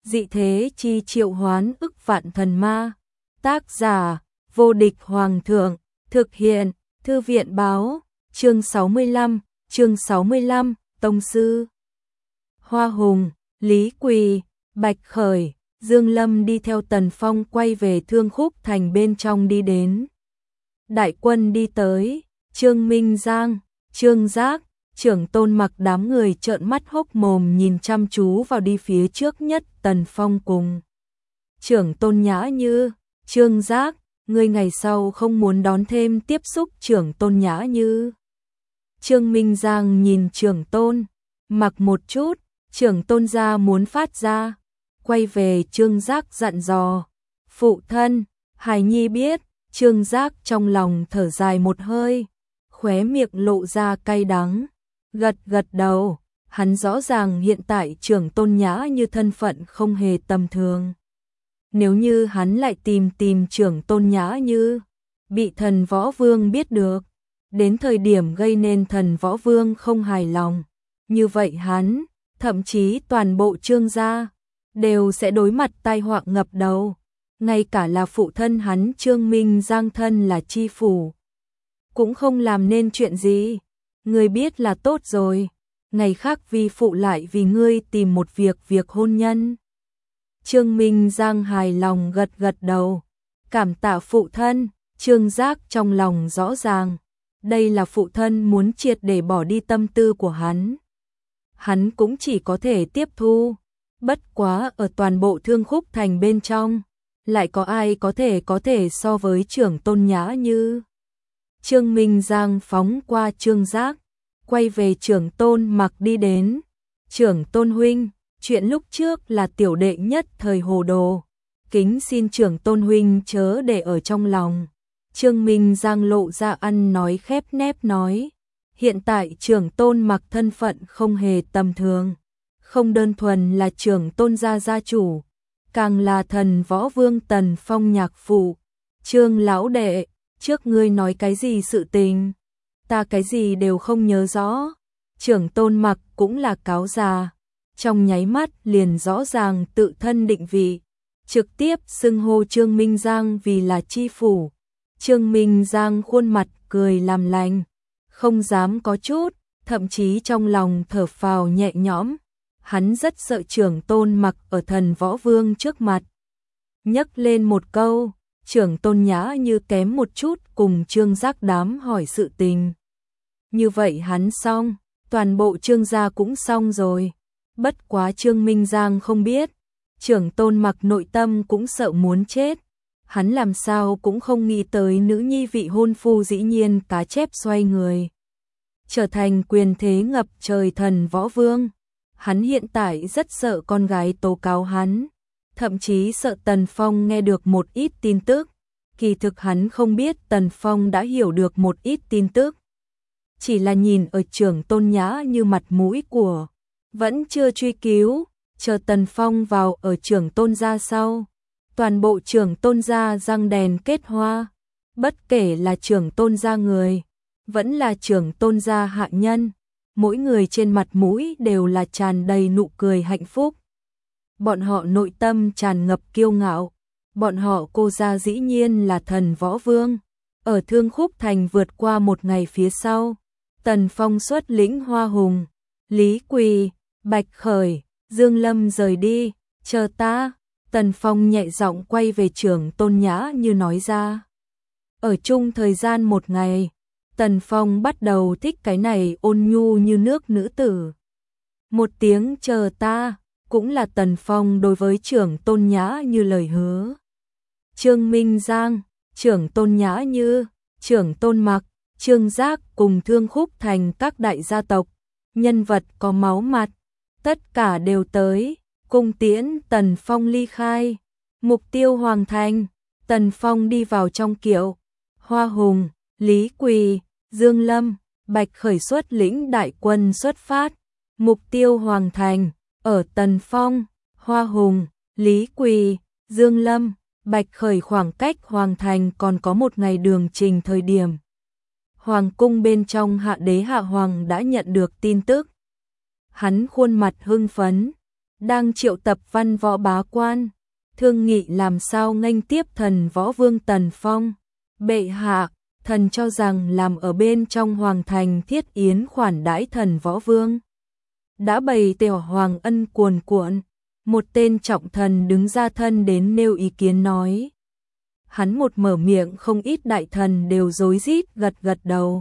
dị thế chi triệu hoán ức vạn thần ma. Tác giả, vô địch hoàng thượng, thực hiện, thư viện báo, chương 65, Tông Sư. Hoa Hùng, Lý Quỳ, Bạch Khởi, Dương Lâm đi theo Tần Phong quay về Thương Khúc Thành bên trong đi đến. Đại quân đi tới, Trương Minh Giang, Trương Giác, Trưởng Tôn Mặc đám người trợn mắt hốc mồm nhìn chăm chú vào đi phía trước nhất Tần Phong cùng Trưởng Tôn Nhã Như. Trương Giác, ngươi ngày sau không muốn đón thêm tiếp xúc Trưởng Tôn Nhã Như. Trương Minh Giang nhìn Trưởng Tôn Mặc một chút, Trưởng Tôn gia muốn phát ra, quay về Trương Giác dặn dò, phụ thân, hài nhi biết. Trương Giác trong lòng thở dài một hơi, khóe miệng lộ ra cay đắng, gật đầu, hắn rõ ràng hiện tại Trưởng Tôn Nhã Như thân phận không hề tầm thường. Nếu như hắn lại tìm Trưởng Tôn Nhã Như, bị Thần Võ Vương biết được, đến thời điểm gây nên Thần Võ Vương không hài lòng, như vậy hắn, thậm chí toàn bộ Trương gia, đều sẽ đối mặt tai họa ngập đầu. Ngay cả là phụ thân hắn Trương Minh Giang thân là chi phủ, cũng không làm nên chuyện gì. Ngươi biết là tốt rồi, ngày khác vi phụ lại vì ngươi tìm một việc hôn nhân. Trương Minh Giang hài lòng gật đầu, cảm tạ phụ thân. Trương Giác trong lòng rõ ràng, đây là phụ thân muốn triệt để bỏ đi tâm tư của hắn. Hắn cũng chỉ có thể tiếp thu, bất quá ở toàn bộ Thương Khúc Thành bên trong, lại có ai có thể so với Trưởng Tôn Nhã Như. Trương Minh Giang phóng qua Trương Giác, quay về Trưởng Tôn Mặc đi đến. Trưởng Tôn huynh, chuyện lúc trước là tiểu đệ nhất thời hồ đồ, kính xin Trưởng Tôn huynh chớ để ở trong lòng. Trương Minh Giang lộ ra ăn nói khép nép nói, hiện tại Trưởng Tôn Mặc thân phận không hề tầm thường, không đơn thuần là Trưởng Tôn gia chủ, càng là Thần Võ Vương Tần Phong nhạc phụ. Trương lão đệ, trước ngươi nói cái gì sự tình, ta cái gì đều không nhớ rõ. Trưởng Tôn Mặc cũng là cáo già, trong nháy mắt liền rõ ràng tự thân định vị, trực tiếp xưng hô Trương Minh Giang vì là chi phủ. Trương Minh Giang khuôn mặt cười làm lành, không dám có chút, thậm chí trong lòng thở phào nhẹ nhõm. Hắn rất sợ Trưởng Tôn Mặc ở Thần Võ Vương trước mặt nhắc lên một câu, Trưởng Tôn Nhã Như kém một chút cùng Trương Giác đám hỏi sự tình. Như vậy hắn xong, toàn bộ Trương gia cũng xong rồi. Bất quá Trương Minh Giang không biết, Trưởng Tôn Mặc nội tâm cũng sợ muốn chết. Hắn làm sao cũng không nghĩ tới nữ nhi vị hôn phu dĩ nhiên cá chép xoay người, trở thành quyền thế ngập trời Thần Võ Vương. Hắn hiện tại rất sợ con gái tố cáo hắn, thậm chí sợ Tần Phong nghe được một ít tin tức. Kỳ thực hắn không biết Tần Phong đã hiểu được một ít tin tức, chỉ là nhìn ở Trưởng Tôn Nhã Như mặt mũi của, vẫn chưa truy cứu, chờ Tần Phong vào ở Trưởng Tôn gia sau. Toàn bộ Trưởng Tôn gia răng đèn kết hoa, bất kể là Trưởng Tôn gia người, vẫn là Trưởng Tôn gia hạ nhân, mỗi người trên mặt mũi đều là tràn đầy nụ cười hạnh phúc. Bọn họ nội tâm tràn ngập kiêu ngạo, bọn họ cô gia dĩ nhiên là Thần Võ Vương. Ở Thương Khúc Thành vượt qua một ngày phía sau, Tần Phong xuất lĩnh Hoa Hùng, Lý Quỳ, Bạch Khởi, Dương Lâm rời đi, chờ ta. Tần Phong nhẹ giọng quay về Trưởng Tôn Nhã Như nói ra. Ở chung thời gian một ngày, Tần Phong bắt đầu thích cái này ôn nhu như nước nữ tử. Một tiếng chờ ta, cũng là Tần Phong đối với Trưởng Tôn Nhã Như lời hứa. Trương Minh Giang, Trưởng Tôn Nhã Như, Trưởng Tôn Mặc, Trương Giác cùng Thương Khúc Thành các đại gia tộc, nhân vật có máu mặt, tất cả đều tới, cung tiễn Tần Phong ly khai. Mục tiêu hoàn thành, Tần Phong đi vào trong kiệu, Hoa Hùng, Lý Quỳ, Dương Lâm, Bạch Khởi xuất lĩnh đại quân xuất phát. Mục tiêu hoàn thành, ở Tần Phong, Hoa Hùng, Lý Quỳ, Dương Lâm, Bạch Khởi khoảng cách hoàn thành còn có một ngày đường trình thời điểm. Hoàng cung bên trong Hạ Đế Hạ Hoàng đã nhận được tin tức. Hắn khuôn mặt hưng phấn, đang triệu tập văn võ bá quan, thương nghị làm sao nghênh tiếp thần võ vương Tần Phong. Bệ hạ, thần cho rằng làm ở bên trong hoàng thành thiết yến khoản đãi thần võ vương. Đã bày tiểu hoàng ân cuồn cuộn, một tên trọng thần đứng ra thân đến nêu ý kiến nói. Hắn một mở miệng không ít đại thần đều rối rít gật gật đầu.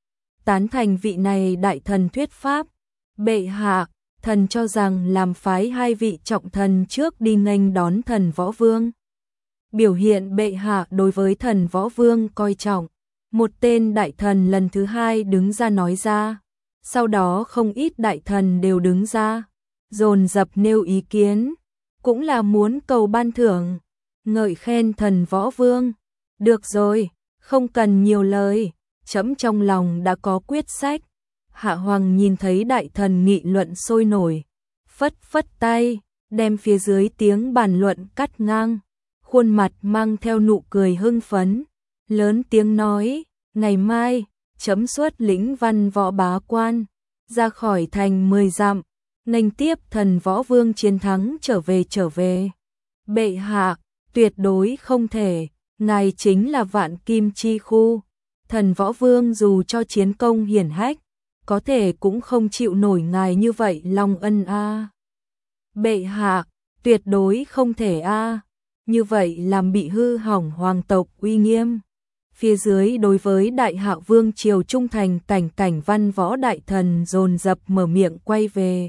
Tán thành vị này đại thần thuyết pháp. Bệ hạ, thần cho rằng làm phái hai vị trọng thần trước đi nghênh đón thần võ vương. Biểu hiện bệ hạ đối với thần võ vương coi trọng. Một tên đại thần lần thứ hai đứng ra nói ra. Sau đó không ít đại thần đều đứng ra, dồn dập nêu ý kiến, cũng là muốn cầu ban thưởng, ngợi khen thần võ vương. Được rồi, không cần nhiều lời, trẫm trong lòng đã có quyết sách. Hạ Hoàng nhìn thấy đại thần nghị luận sôi nổi, phất phất tay, đem phía dưới tiếng bàn luận cắt ngang, khuôn mặt mang theo nụ cười hưng phấn, lớn tiếng nói, ngày mai, trẫm xuất lĩnh văn võ bá quan, ra khỏi thành 10 dặm, nghênh tiếp thần võ vương chiến thắng trở về. Bệ hạ, tuyệt đối không thể, ngài chính là vạn kim chi khu, thần võ vương dù cho chiến công hiển hách, có thể cũng không chịu nổi ngài như vậy long ân a. Bệ hạ, tuyệt đối không thể a, như vậy làm bị hư hỏng hoàng tộc uy nghiêm. Phía dưới đối với đại hạ vương triều trung thành cảnh văn võ đại thần dồn dập mở miệng quay về.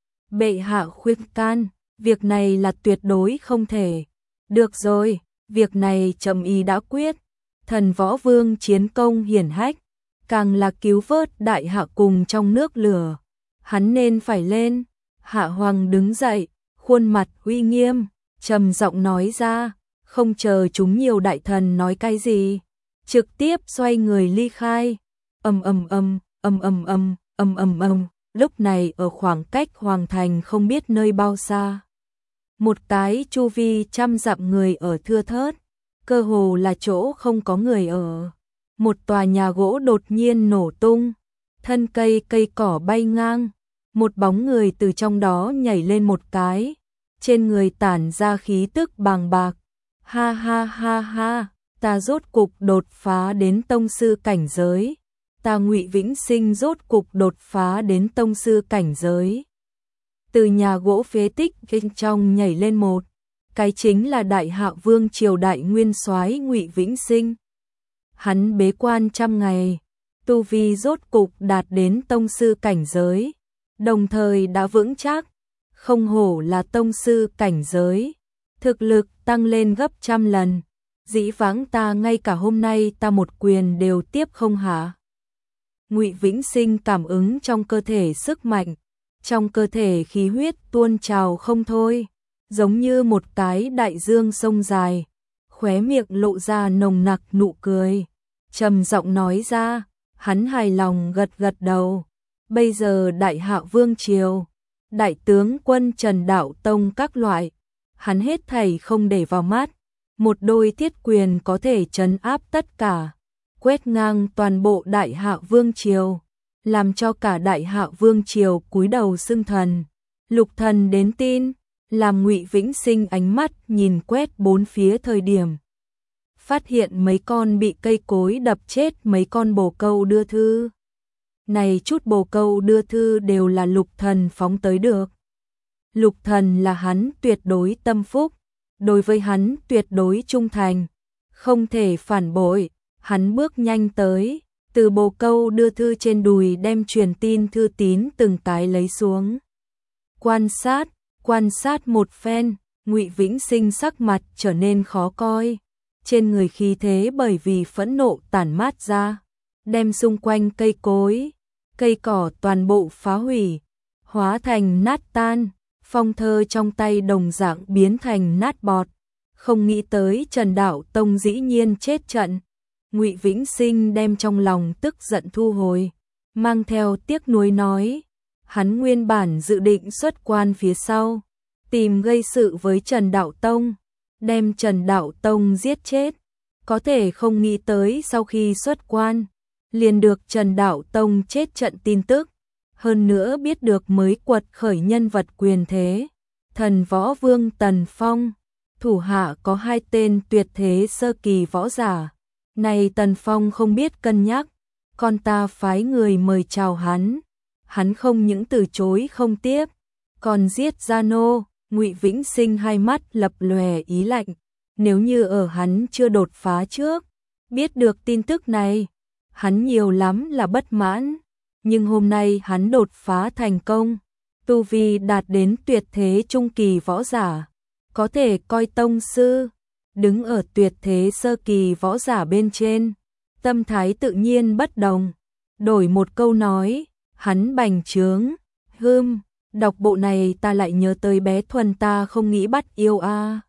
Bệ hạ khuyên can, việc này là tuyệt đối không thể. Được rồi, việc này trẫm ý đã quyết. Thần võ vương chiến công hiển hách, càng là cứu vớt đại hạ cùng trong nước lửa. Hắn nên phải lên. Hạ Hoàng đứng dậy, khuôn mặt uy nghiêm, trầm giọng nói ra, không chờ chúng nhiều đại thần nói cái gì. Trực tiếp xoay người ly khai. Lúc này ở khoảng cách hoàng thành không biết nơi bao xa. Một cái chu vi 100 dặm người ở thưa thớt, cơ hồ là chỗ không có người ở. Một tòa nhà gỗ đột nhiên nổ tung, thân cây cỏ bay ngang, một bóng người từ trong đó nhảy lên một cái, trên người tản ra khí tức bàng bạc. Ha ha ha ha, ta rốt cục đột phá đến tông sư cảnh giới. Ta Ngụy Vĩnh Sinh rốt cục đột phá đến tông sư cảnh giới. Từ nhà gỗ phế tích bên trong nhảy lên một cái chính là đại hạ vương triều đại nguyên soái Ngụy Vĩnh Sinh. Hắn bế quan 100 ngày, tu vi rốt cục đạt đến tông sư cảnh giới, đồng thời đã vững chắc, không hổ là tông sư cảnh giới, thực lực tăng lên gấp 100 lần. Dĩ vãng ta ngay cả hôm nay ta một quyền đều tiếp không hả? Ngụy Vĩnh Sinh cảm ứng trong cơ thể sức mạnh, trong cơ thể khí huyết tuôn trào không thôi, giống như một cái đại dương sông dài, khóe miệng lộ ra nồng nặc nụ cười, trầm giọng nói ra, hắn hài lòng gật gật đầu. Bây giờ đại hạ vương triều, đại tướng quân Trần Đạo Tông các loại, hắn hết thảy không để vào mắt, một đôi thiết quyền có thể trấn áp tất cả, quét ngang toàn bộ đại hạ vương triều, làm cho cả đại hạ vương triều cúi đầu xưng thần. Lục thần đến tin, làm Ngụy Vĩnh Sinh ánh mắt nhìn quét bốn phía thời điểm, phát hiện mấy con bị cây cối đập chết mấy con bồ câu đưa thư. Này chút bồ câu đưa thư đều là lục thần phóng tới được. Lục thần là hắn tuyệt đối tâm phúc, đối với hắn tuyệt đối trung thành, không thể phản bội. Hắn bước nhanh tới, từ bồ câu đưa thư trên đùi đem truyền tin thư tín từng cái lấy xuống. Quan sát một phen, Ngụy Vĩnh Sinh sắc mặt trở nên khó coi, trên người khí thế bởi vì phẫn nộ tản mát ra, đem xung quanh cây cối, cây cỏ toàn bộ phá hủy, hóa thành nát tan, phong thơ trong tay đồng dạng biến thành nát bọt. Không nghĩ tới Trần Đạo Tông dĩ nhiên chết trận. Ngụy Vĩnh Sinh đem trong lòng tức giận thu hồi, mang theo tiếc nuối nói, hắn nguyên bản dự định xuất quan phía sau, tìm gây sự với Trần Đạo Tông, đem Trần Đạo Tông giết chết, có thể không nghĩ tới sau khi xuất quan, liền được Trần Đạo Tông chết trận tin tức, hơn nữa biết được mới quật khởi nhân vật quyền thế, Thần võ vương Tần Phong, thủ hạ có 2 tên tuyệt thế sơ kỳ võ giả. Này Tần Phong không biết cân nhắc, con ta phái người mời chào hắn. Hắn không những từ chối không tiếp, còn giết Gia Nô. Ngụy Vĩnh Sinh hai mắt lập lòe ý lạnh. Nếu như ở hắn chưa đột phá trước, biết được tin tức này, hắn nhiều lắm là bất mãn. Nhưng hôm nay hắn đột phá thành công, tu vi đạt đến tuyệt thế trung kỳ võ giả, có thể coi tông sư, đứng ở tuyệt thế sơ kỳ võ giả bên trên, tâm thái tự nhiên bất đồng. Đổi một câu nói, hắn bành trướng, đọc bộ này ta lại nhớ tới bé Thuần ta không nghĩ bắt yêu a.